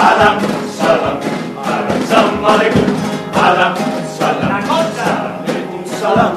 Alam, salam, alam, salam aleikum. Alam, salam, salam aleikum, salam.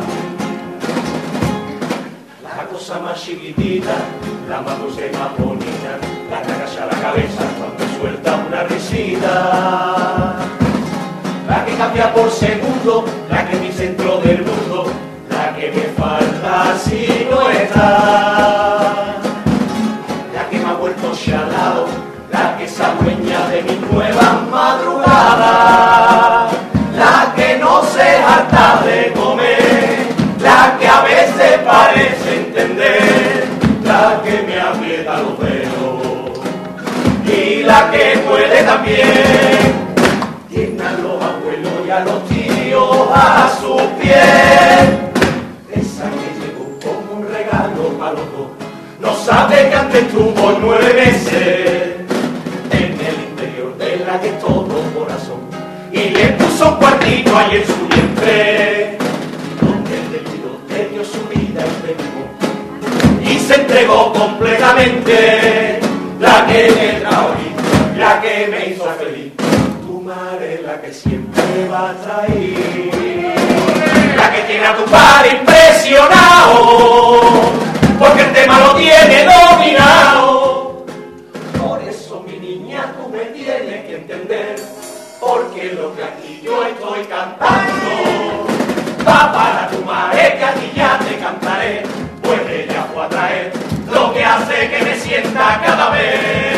La cosa más chiquitita, la más dulce y más bonita, la que agacha la cabeza cuando suelta una risita. La que cambia por segundo, la que es mi centro del mundo, la que me falta si no está. La que me ha vuelto chalado, la que se adueña de mis nuevas madrugadas, la que no se harta de comer, la que a veces parece entender, la que me aprieta los dedos y la que puede también llenar los abuelos y a los tíos a sus pies. Esa que llegó como un regalo para los dos, no sabe que antes tuvo 9 meses en el interior de la que todo corazón y le puso un cuartito ahí en su vientre, donde el destino le dio su vida entregó y se entregó completamente. La que me trajo y la que me hizo feliz, tu madre es la que siempre va a traer, la que tiene a tu padre impresionado, porque el tema lo tiene dominado. Por eso mi niña tú me tienes que entender, porque lo que aquí yo estoy cantando va para tu madre, que aquí ya te cantaré, pues ella fue a traer lo que hace que me sienta cada vez